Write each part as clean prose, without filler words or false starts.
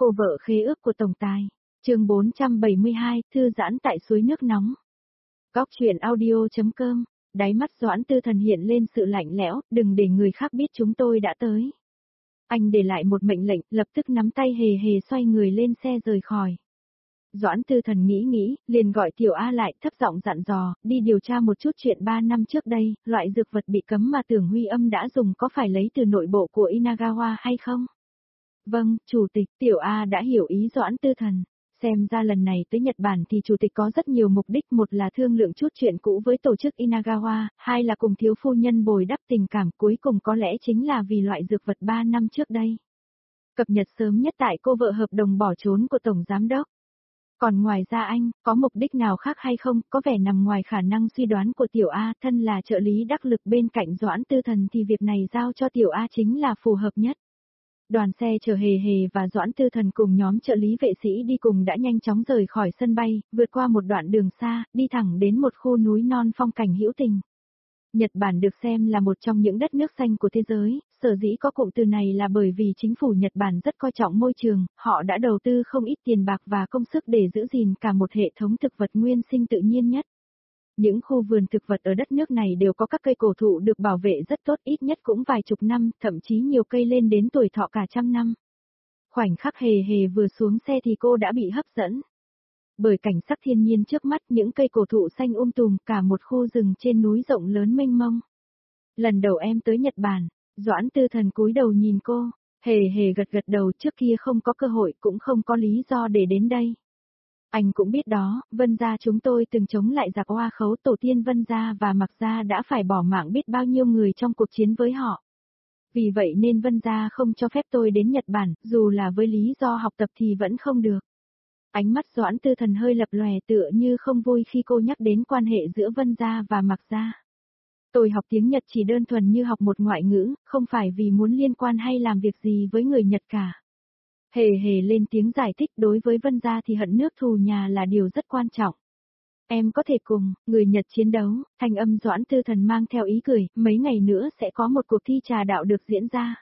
Cô vợ khế ước của tổng tài. Chương 472, thư giãn tại suối nước nóng. Góc truyện audio.com. Đáy mắt Doãn Tư Thần hiện lên sự lạnh lẽo, đừng để người khác biết chúng tôi đã tới. Anh để lại một mệnh lệnh, lập tức nắm tay hề hề xoay người lên xe rời khỏi. Doãn Tư Thần nghĩ, liền gọi Tiểu A lại, thấp giọng dặn dò, đi điều tra một chút chuyện 3 năm trước đây, loại dược vật bị cấm mà Tưởng Huy Âm đã dùng có phải lấy từ nội bộ của Inagawa hay không? Vâng, Chủ tịch. Tiểu A đã hiểu ý Doãn Tư Thần. Xem ra lần này tới Nhật Bản thì Chủ tịch có rất nhiều mục đích, một là thương lượng chút chuyện cũ với tổ chức Inagawa, hai là cùng thiếu phu nhân bồi đắp tình cảm, cuối cùng có lẽ chính là vì loại dược vật 3 năm trước đây. Cập nhật sớm nhất tại cô vợ hợp đồng bỏ trốn của Tổng Giám Đốc. Còn ngoài ra anh, có mục đích nào khác hay không, có vẻ nằm ngoài khả năng suy đoán của Tiểu A, thân là trợ lý đắc lực bên cạnh Doãn Tư Thần thì việc này giao cho Tiểu A chính là phù hợp nhất. Đoàn xe chở hề hề và Doãn Tư Thần cùng nhóm trợ lý vệ sĩ đi cùng đã nhanh chóng rời khỏi sân bay, vượt qua một đoạn đường xa, đi thẳng đến một khu núi non phong cảnh hữu tình. Nhật Bản được xem là một trong những đất nước xanh của thế giới, sở dĩ có cụm từ này là bởi vì chính phủ Nhật Bản rất coi trọng môi trường, họ đã đầu tư không ít tiền bạc và công sức để giữ gìn cả một hệ thống thực vật nguyên sinh tự nhiên nhất. Những khu vườn thực vật ở đất nước này đều có các cây cổ thụ được bảo vệ rất tốt, ít nhất cũng vài chục năm, thậm chí nhiều cây lên đến tuổi thọ cả trăm năm. Khoảnh khắc hề hề vừa xuống xe thì cô đã bị hấp dẫn. Bởi cảnh sắc thiên nhiên trước mắt, những cây cổ thụ xanh tùm, cả một khu rừng trên núi rộng lớn mênh mông. Lần đầu em tới Nhật Bản, Doãn Tư Thần cúi đầu nhìn cô, hề hề gật đầu, trước kia không có cơ hội cũng không có lý do để đến đây. Anh cũng biết đó, Vân gia chúng tôi từng chống lại giặc Hoa Khấu, tổ tiên Vân gia và Mạc gia đã phải bỏ mạng biết bao nhiêu người trong cuộc chiến với họ. Vì vậy nên Vân gia không cho phép tôi đến Nhật Bản, dù là với lý do học tập thì vẫn không được. Ánh mắt Doãn Tư Thần hơi lập lòe, tựa như không vui khi cô nhắc đến quan hệ giữa Vân gia và Mạc gia. Tôi học tiếng Nhật chỉ đơn thuần như học một ngoại ngữ, không phải vì muốn liên quan hay làm việc gì với người Nhật cả. Hề hề lên tiếng giải thích, đối với Vân gia thì hận nước thù nhà là điều rất quan trọng. Em có thể cùng người Nhật chiến đấu. Thanh âm Doãn Tư Thần mang theo ý cười, mấy ngày nữa sẽ có một cuộc thi trà đạo được diễn ra.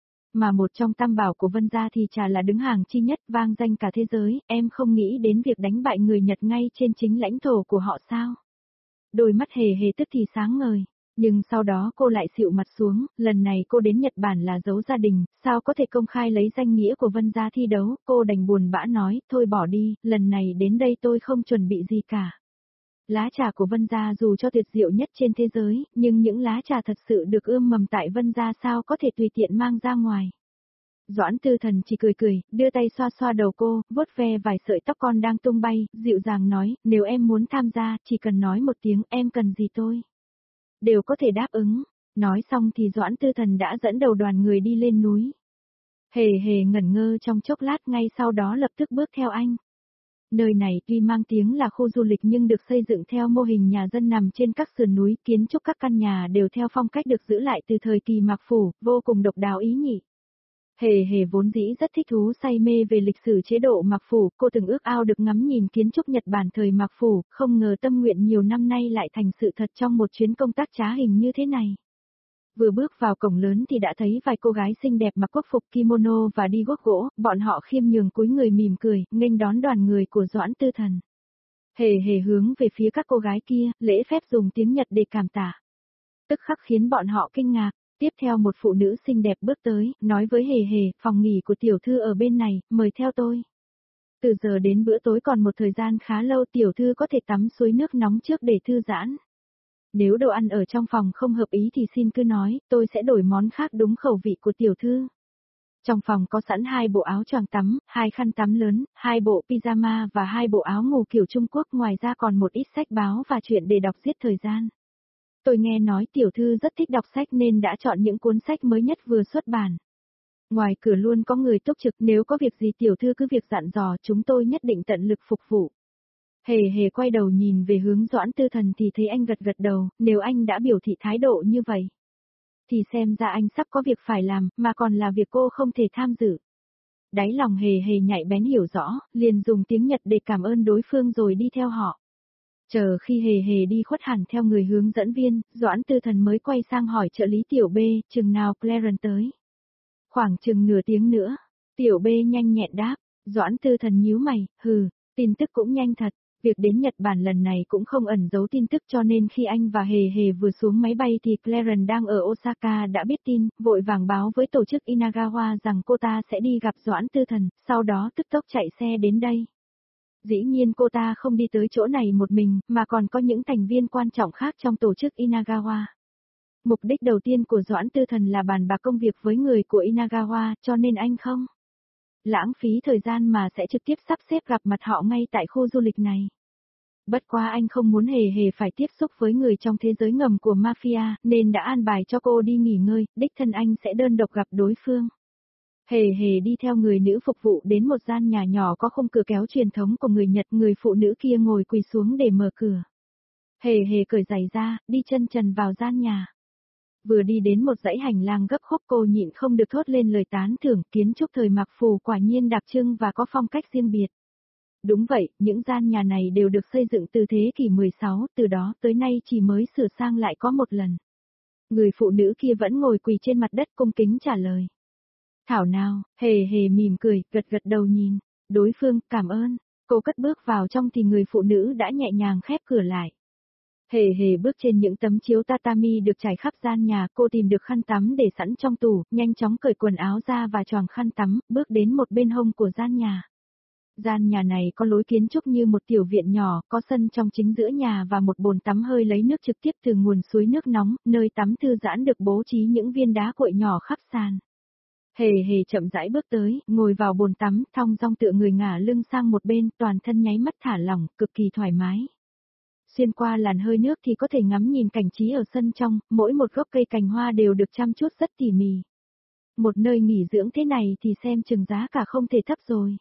Mà một trong tam bảo của Vân gia thì trà là đứng hàng chi nhất, vang danh cả thế giới, em không nghĩ đến việc đánh bại người Nhật ngay trên chính lãnh thổ của họ sao? Đôi mắt hề hề tức thì sáng ngời. Nhưng sau đó cô lại xịu mặt xuống, lần này cô đến Nhật Bản là giấu gia đình, sao có thể công khai lấy danh nghĩa của Vân gia thi đấu, cô đành buồn bã nói, thôi bỏ đi, lần này đến đây tôi không chuẩn bị gì cả. Lá trà của Vân gia dù cho tuyệt diệu nhất trên thế giới, nhưng những lá trà thật sự được ươm mầm tại Vân gia sao có thể tùy tiện mang ra ngoài. Doãn Tư Thần chỉ cười, đưa tay xoa xoa đầu cô, vuốt ve vài sợi tóc con đang tung bay, dịu dàng nói, nếu em muốn tham gia, chỉ cần nói một tiếng, em cần gì tôi đều có thể đáp ứng. Nói xong thì Doãn Tư Thần đã dẫn đầu đoàn người đi lên núi. Hề hề ngẩn ngơ trong chốc lát, ngay sau đó lập tức bước theo anh. Nơi này tuy mang tiếng là khu du lịch nhưng được xây dựng theo mô hình nhà dân nằm trên các sườn núi, kiến trúc các căn nhà đều theo phong cách được giữ lại từ thời kỳ Mạc Phủ, vô cùng độc đáo ý nhị. Hề hề vốn dĩ rất thích thú say mê về lịch sử chế độ Mạc Phủ, cô từng ước ao được ngắm nhìn kiến trúc Nhật Bản thời Mạc Phủ, không ngờ tâm nguyện nhiều năm nay lại thành sự thật trong một chuyến công tác trá hình như thế này. Vừa bước vào cổng lớn thì đã thấy vài cô gái xinh đẹp mặc quốc phục kimono và đi guốc gỗ, bọn họ khiêm nhường cúi người mỉm cười, nghênh đón đoàn người của Doãn Tư Thần. Hề hề hướng về phía các cô gái kia, lễ phép dùng tiếng Nhật để cảm tạ. Tức khắc khiến bọn họ kinh ngạc. Tiếp theo một phụ nữ xinh đẹp bước tới, nói với hề hề, phòng nghỉ của tiểu thư ở bên này, mời theo tôi. Từ giờ đến bữa tối còn một thời gian khá lâu, tiểu thư có thể tắm suối nước nóng trước để thư giãn. Nếu đồ ăn ở trong phòng không hợp ý thì xin cứ nói, tôi sẽ đổi món khác đúng khẩu vị của tiểu thư. Trong phòng có sẵn 2 bộ áo choàng tắm, 2 khăn tắm lớn, 2 bộ pyjama và 2 bộ áo ngủ kiểu Trung Quốc, ngoài ra còn một ít sách báo và truyện để đọc giết thời gian. Tôi nghe nói tiểu thư rất thích đọc sách nên đã chọn những cuốn sách mới nhất vừa xuất bản. Ngoài cửa luôn có người túc trực, nếu có việc gì tiểu thư cứ việc dặn dò, chúng tôi nhất định tận lực phục vụ. Hề hề quay đầu nhìn về hướng Doãn Tư Thần thì thấy anh gật đầu, nếu anh đã biểu thị thái độ như vậy, thì xem ra anh sắp có việc phải làm, mà còn là việc cô không thể tham dự. Đáy lòng hề hề nhạy bén hiểu rõ, liền dùng tiếng Nhật để cảm ơn đối phương rồi đi theo họ. Chờ khi hề hề đi khuất hẳn theo người hướng dẫn viên, Doãn Tư Thần mới quay sang hỏi trợ lý tiểu B, chừng nào Clarence tới. Khoảng chừng nửa tiếng nữa, tiểu B nhanh nhẹn đáp, Doãn Tư Thần nhíu mày, hừ, tin tức cũng nhanh thật. Việc đến Nhật Bản lần này cũng không ẩn giấu tin tức cho nên khi anh và Hề Hề vừa xuống máy bay thì Clarence đang ở Osaka đã biết tin, vội vàng báo với tổ chức Inagawa rằng cô ta sẽ đi gặp Doãn Tư Thần, sau đó tức tốc chạy xe đến đây. Dĩ nhiên cô ta không đi tới chỗ này một mình, mà còn có những thành viên quan trọng khác trong tổ chức Inagawa. Mục đích đầu tiên của Doãn Tư Thần là bàn bạc công việc với người của Inagawa, cho nên anh không lãng phí thời gian mà sẽ trực tiếp sắp xếp gặp mặt họ ngay tại khu du lịch này. Bất quá anh không muốn Hề Hề phải tiếp xúc với người trong thế giới ngầm của mafia, nên đã an bài cho cô đi nghỉ ngơi, đích thân anh sẽ đơn độc gặp đối phương. Hề Hề đi theo người nữ phục vụ đến một gian nhà nhỏ có khung cửa kéo truyền thống của người Nhật, người phụ nữ kia ngồi quỳ xuống để mở cửa. Hề Hề cởi giày ra, đi chân trần vào gian nhà. Vừa đi đến một dãy hành lang gấp khúc cô nhịn không được thốt lên lời tán thưởng, kiến trúc thời Mạc Phù quả nhiên đặc trưng và có phong cách riêng biệt. Đúng vậy, những gian nhà này đều được xây dựng từ thế kỷ 16, từ đó tới nay chỉ mới sửa sang lại có một lần. Người phụ nữ kia vẫn ngồi quỳ trên mặt đất cung kính trả lời. Thảo nào, Hề Hề mỉm cười, gật gật đầu nhìn. Đối phương, cảm ơn. Cô cất bước vào trong thì người phụ nữ đã nhẹ nhàng khép cửa lại. Hề Hề bước trên những tấm chiếu tatami được trải khắp gian nhà, cô tìm được khăn tắm để sẵn trong tủ, nhanh chóng cởi quần áo ra và choàng khăn tắm, bước đến một bên hông của gian nhà. Gian nhà này có lối kiến trúc như một tiểu viện nhỏ, có sân trong chính giữa nhà và một bồn tắm hơi lấy nước trực tiếp từ nguồn suối nước nóng, nơi tắm thư giãn được bố trí những viên đá cuội nhỏ khắp sàn. Hề Hề chậm rãi bước tới, ngồi vào bồn tắm, thong dong tựa người ngả lưng sang một bên, toàn thân nháy mắt thả lỏng, cực kỳ thoải mái. Xuyên qua làn hơi nước thì có thể ngắm nhìn cảnh trí ở sân trong, mỗi một gốc cây cành hoa đều được chăm chút rất tỉ mỉ. Một nơi nghỉ dưỡng thế này thì xem chừng giá cả không thể thấp rồi.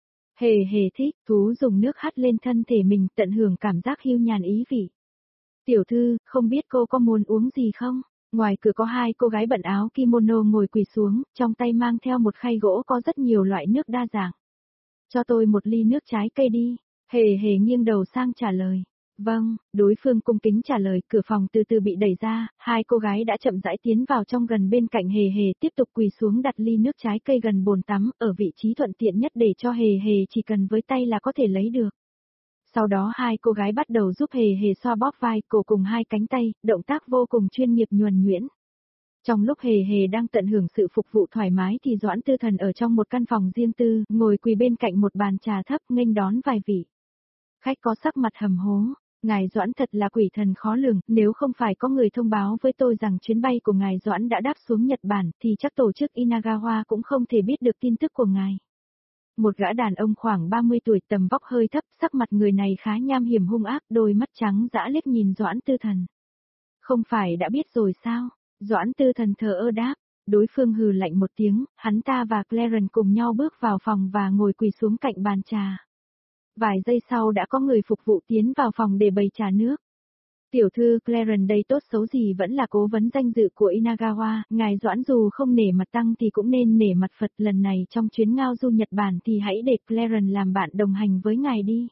Hề Hề thích, thú dùng nước hắt lên thân thể mình, tận hưởng cảm giác hiu nhàn ý vị. Tiểu thư, không biết cô có muốn uống gì không? Ngoài cửa có hai cô gái bận áo kimono ngồi quỳ xuống, trong tay mang theo một khay gỗ có rất nhiều loại nước đa dạng. Cho tôi một ly nước trái cây đi. Hề Hề nghiêng đầu sang trả lời. Vâng, đối phương cung kính trả lời, cửa phòng từ từ bị đẩy ra, hai cô gái đã chậm rãi tiến vào trong gần bên cạnh Hề Hề, tiếp tục quỳ xuống đặt ly nước trái cây gần bồn tắm, ở vị trí thuận tiện nhất để cho Hề Hề chỉ cần với tay là có thể lấy được. Sau đó hai cô gái bắt đầu giúp Hề Hề xoa bóp vai, cổ cùng hai cánh tay, động tác vô cùng chuyên nghiệp nhuần nhuyễn. Trong lúc Hề Hề đang tận hưởng sự phục vụ thoải mái thì Doãn Tư Thần ở trong một căn phòng riêng tư, ngồi quỳ bên cạnh một bàn trà thấp nghênh đón vài vị khách có sắc mặt hầm hố. Ngài Doãn thật là quỷ thần khó lường, nếu không phải có người thông báo với tôi rằng chuyến bay của ngài Doãn đã đáp xuống Nhật Bản thì chắc tổ chức Inagawa cũng không thể biết được tin tức của ngài. Một gã đàn ông khoảng 30 tuổi, tầm vóc hơi thấp, sắc mặt người này khá nham hiểm hung ác, đôi mắt trắng dã liếc nhìn Doãn Tư Thần. Không phải đã biết rồi sao? Doãn Tư Thần thờ ơ đáp. Đối phương hừ lạnh một tiếng, hắn ta và Clarence cùng nhau bước vào phòng và ngồi quỳ xuống cạnh bàn trà. Vài giây sau đã có người phục vụ tiến vào phòng để bày trà nước. Tiểu thư Clarence đây tốt xấu gì vẫn là cố vấn danh dự của Inagawa, ngài Doãn dù không nể mặt tăng thì cũng nên nể mặt Phật, lần này trong chuyến ngao du Nhật Bản thì hãy để Clarence làm bạn đồng hành với ngài đi.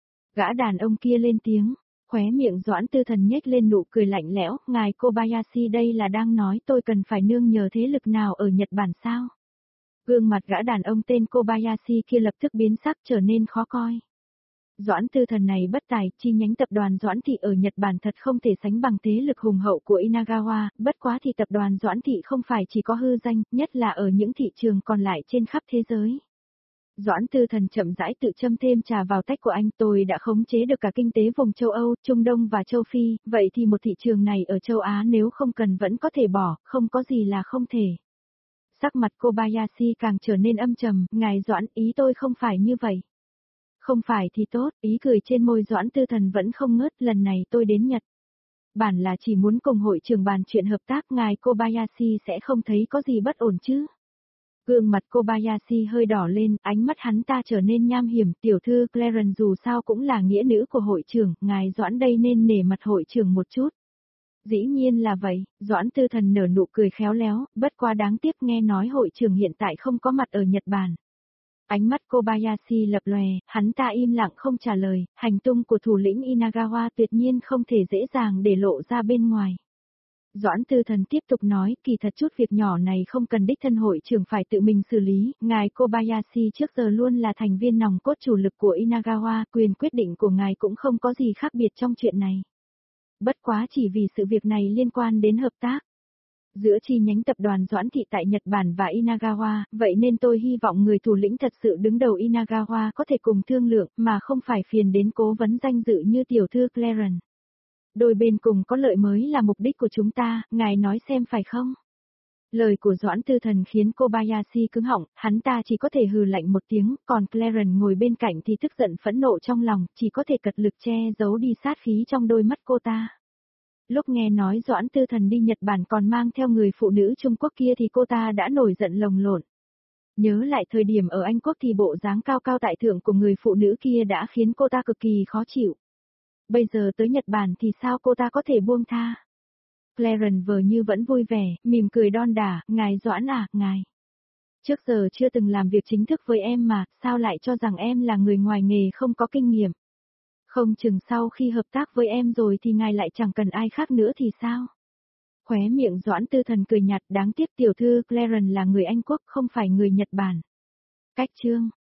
Gã đàn ông kia lên tiếng, khóe miệng Doãn Tư Thần nhếch lên nụ cười lạnh lẽo, ngài Kobayashi đây là đang nói tôi cần phải nương nhờ thế lực nào ở Nhật Bản sao? Gương mặt gã đàn ông tên Kobayashi kia lập tức biến sắc trở nên khó coi. Doãn Tư Thần này bất tài, chi nhánh tập đoàn Doãn Thị ở Nhật Bản thật không thể sánh bằng thế lực hùng hậu của Inagawa, bất quá thì tập đoàn Doãn Thị không phải chỉ có hư danh, nhất là ở những thị trường còn lại trên khắp thế giới. Doãn Tư Thần chậm rãi tự châm thêm trà vào tách của anh, tôi đã khống chế được cả kinh tế vùng châu Âu, Trung Đông và châu Phi, vậy thì một thị trường này ở châu Á nếu không cần vẫn có thể bỏ, không có gì là không thể. Sắc mặt Kobayashi càng trở nên âm trầm, ngài Doãn, ý tôi không phải như vậy. Không phải thì tốt, ý cười trên môi Doãn Tư Thần vẫn không ngớt, lần này tôi đến Nhật Bản là chỉ muốn cùng hội trưởng bàn chuyện hợp tác, ngài Kobayashi sẽ không thấy có gì bất ổn chứ. Gương mặt Kobayashi hơi đỏ lên, ánh mắt hắn ta trở nên nham hiểm, tiểu thư Clarence dù sao cũng là nghĩa nữ của hội trưởng, ngài Doãn đây nên nể mặt hội trưởng một chút. Dĩ nhiên là vậy, Doãn Tư Thần nở nụ cười khéo léo, bất quá đáng tiếc nghe nói hội trưởng hiện tại không có mặt ở Nhật Bản. Ánh mắt Kobayashi lập lòe, hắn ta im lặng không trả lời, hành tung của thủ lĩnh Inagawa tuyệt nhiên không thể dễ dàng để lộ ra bên ngoài. Doãn Tư Thần tiếp tục nói, kỳ thật chút việc nhỏ này không cần đích thân hội trưởng phải tự mình xử lý, ngài Kobayashi trước giờ luôn là thành viên nòng cốt chủ lực của Inagawa, quyền quyết định của ngài cũng không có gì khác biệt trong chuyện này. Bất quá chỉ vì sự việc này liên quan đến hợp tác giữa chi nhánh tập đoàn Doãn Thị tại Nhật Bản và Inagawa, vậy nên tôi hy vọng người thủ lĩnh thật sự đứng đầu Inagawa có thể cùng thương lượng mà không phải phiền đến cố vấn danh dự như tiểu thư Clarence. Đôi bên cùng có lợi mới là mục đích của chúng ta, ngài nói xem phải không? Lời của Doãn Tư Thần khiến Kobayashi cứng họng, hắn ta chỉ có thể hừ lạnh một tiếng, còn Clarence ngồi bên cạnh thì tức giận phẫn nộ trong lòng, chỉ có thể cật lực che giấu đi sát khí trong đôi mắt cô ta. Lúc nghe nói Doãn Tư Thần đi Nhật Bản còn mang theo người phụ nữ Trung Quốc kia thì cô ta đã nổi giận lồng lộn. Nhớ lại thời điểm ở Anh Quốc thì bộ dáng cao cao tại thượng của người phụ nữ kia đã khiến cô ta cực kỳ khó chịu. Bây giờ tới Nhật Bản thì sao cô ta có thể buông tha? Clarence vờ như vẫn vui vẻ, mỉm cười đon đả, ngài Doãn à, ngài. Trước giờ chưa từng làm việc chính thức với em mà, sao lại cho rằng em là người ngoài nghề không có kinh nghiệm? Không chừng sau khi hợp tác với em rồi thì ngài lại chẳng cần ai khác nữa thì sao? Khóe miệng Doãn Tư Thần cười nhạt, đáng tiếc tiểu thư Clarence là người Anh Quốc không phải người Nhật Bản. Cách chương